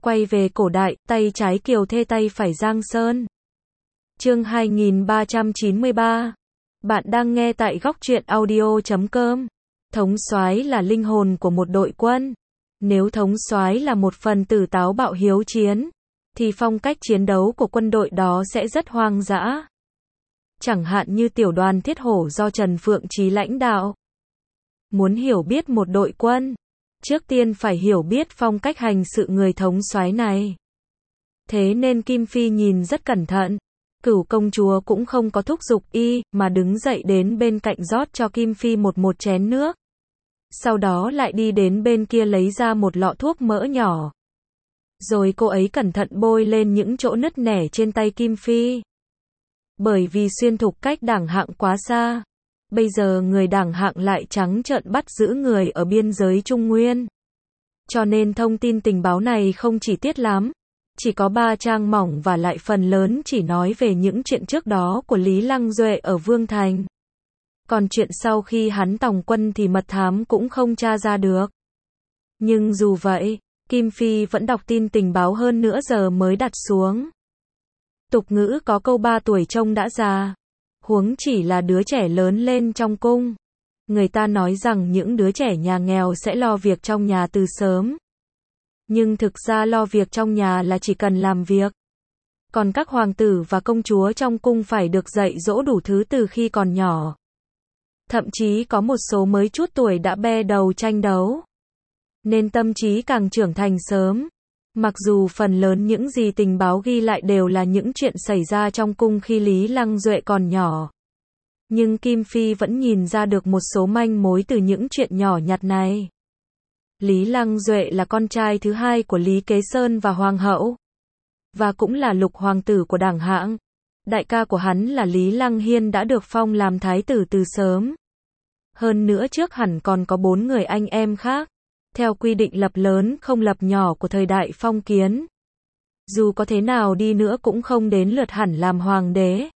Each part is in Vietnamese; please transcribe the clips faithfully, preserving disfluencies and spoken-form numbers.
Quay về cổ đại, tay trái Kiều Thê tay phải Giang Sơn. Chương hai nghìn ba trăm chín mươi ba. Bạn đang nghe tại góc truyện audio chấm com. Thống soái là linh hồn của một đội quân. Nếu thống soái là một phần tử táo bạo hiếu chiến, thì phong cách chiến đấu của quân đội đó sẽ rất hoang dã. Chẳng hạn như tiểu đoàn Thiết Hổ do Trần Phượng Chí lãnh đạo. Muốn hiểu biết một đội quân, trước tiên phải hiểu biết phong cách hành sự người thống soái này. Thế nên Kim Phi nhìn rất cẩn thận. Cửu công chúa cũng không có thúc giục y, mà đứng dậy đến bên cạnh rót cho Kim Phi một một chén nước. Sau đó lại đi đến bên kia lấy ra một lọ thuốc mỡ nhỏ. Rồi cô ấy cẩn thận bôi lên những chỗ nứt nẻ trên tay Kim Phi. Bởi vì Xuyên Thục cách Đảng Hạng quá xa, bây giờ người Đảng Hạng lại trắng trợn bắt giữ người ở biên giới Trung Nguyên. Cho nên thông tin tình báo này không chi tiết lắm, chỉ có ba trang mỏng và lại phần lớn chỉ nói về những chuyện trước đó của Lý Lăng Duệ ở Vương Thành. Còn chuyện sau khi hắn tòng quân thì mật thám cũng không tra ra được. Nhưng dù vậy, Kim Phi vẫn đọc tin tình báo hơn nửa giờ mới đặt xuống. Tục ngữ có câu ba tuổi trông đã già, huống chỉ là đứa trẻ lớn lên trong cung. Người ta nói rằng những đứa trẻ nhà nghèo sẽ lo việc trong nhà từ sớm. Nhưng thực ra lo việc trong nhà là chỉ cần làm việc. Còn các hoàng tử và công chúa trong cung phải được dạy dỗ đủ thứ từ khi còn nhỏ. Thậm chí có một số mới chút tuổi đã be đầu tranh đấu. Nên tâm trí càng trưởng thành sớm. Mặc dù phần lớn những gì tình báo ghi lại đều là những chuyện xảy ra trong cung khi Lý Lăng Duệ còn nhỏ. Nhưng Kim Phi vẫn nhìn ra được một số manh mối từ những chuyện nhỏ nhặt này. Lý Lăng Duệ là con trai thứ hai của Lý Kế Sơn và Hoàng hậu. Và cũng là lục hoàng tử của Đảng Hạng. Đại ca của hắn là Lý Lăng Hiên đã được phong làm thái tử từ sớm. Hơn nữa trước hẳn còn có bốn người anh em khác. Theo quy định lập lớn không lập nhỏ của thời đại phong kiến. Dù có thế nào đi nữa cũng không đến lượt hẳn làm hoàng đế.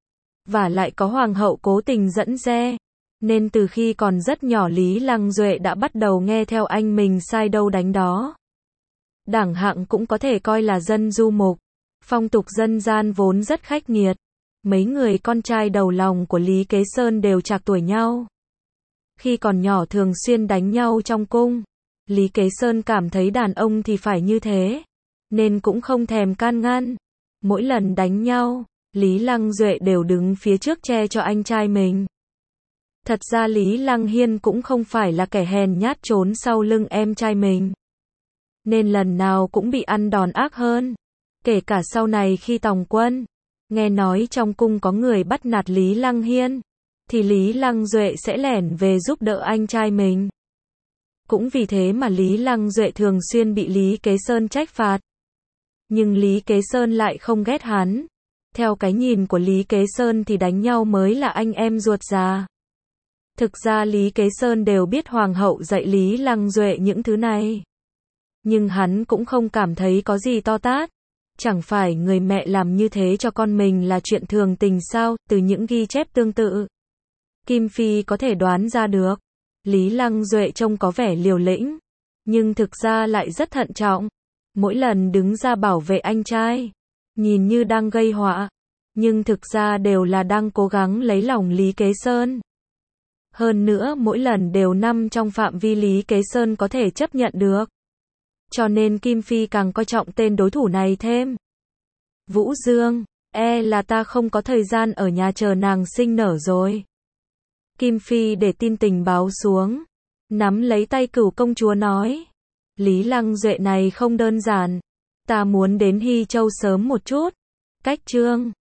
Và lại có hoàng hậu cố tình dẫn dê. Nên từ khi còn rất nhỏ Lý Lăng Duệ đã bắt đầu nghe theo anh mình sai đâu đánh đó. Đảng Hạng cũng có thể coi là dân du mục. Phong tục dân gian vốn rất khách nghiệt. Mấy người con trai đầu lòng của Lý Kế Sơn đều trạc tuổi nhau. Khi còn nhỏ thường xuyên đánh nhau trong cung. Lý Kế Sơn cảm thấy đàn ông thì phải như thế. Nên cũng không thèm can ngăn. Mỗi lần đánh nhau, Lý Lăng Duệ đều đứng phía trước che cho anh trai mình. Thật ra Lý Lăng Hiên cũng không phải là kẻ hèn nhát trốn sau lưng em trai mình. Nên lần nào cũng bị ăn đòn ác hơn. Kể cả sau này khi tòng quân, nghe nói trong cung có người bắt nạt Lý Lăng Hiên, thì Lý Lăng Duệ sẽ lẻn về giúp đỡ anh trai mình. Cũng vì thế mà Lý Lăng Duệ thường xuyên bị Lý Kế Sơn trách phạt. Nhưng Lý Kế Sơn lại không ghét hắn. Theo cái nhìn của Lý Kế Sơn thì đánh nhau mới là anh em ruột già. Thực ra Lý Kế Sơn đều biết hoàng hậu dạy Lý Lăng Duệ những thứ này. Nhưng hắn cũng không cảm thấy có gì to tát. Chẳng phải người mẹ làm như thế cho con mình là chuyện thường tình sao? Từ những ghi chép tương tự, Kim Phi có thể đoán ra được. Lý Lăng Duệ trông có vẻ liều lĩnh, nhưng thực ra lại rất thận trọng. Mỗi lần đứng ra bảo vệ anh trai, nhìn như đang gây họa, nhưng thực ra đều là đang cố gắng lấy lòng Lý Kế Sơn. Hơn nữa mỗi lần đều nằm trong phạm vi Lý Kế Sơn có thể chấp nhận được. Cho nên Kim Phi càng coi trọng tên đối thủ này thêm. Vũ Dương, e là ta không có thời gian ở nhà chờ nàng sinh nở rồi. Kim Phi để tin tình báo xuống, nắm lấy tay Cửu công chúa nói. Lý Lăng Duệ này không đơn giản. Ta muốn đến Hy Châu sớm một chút. Cách Trương,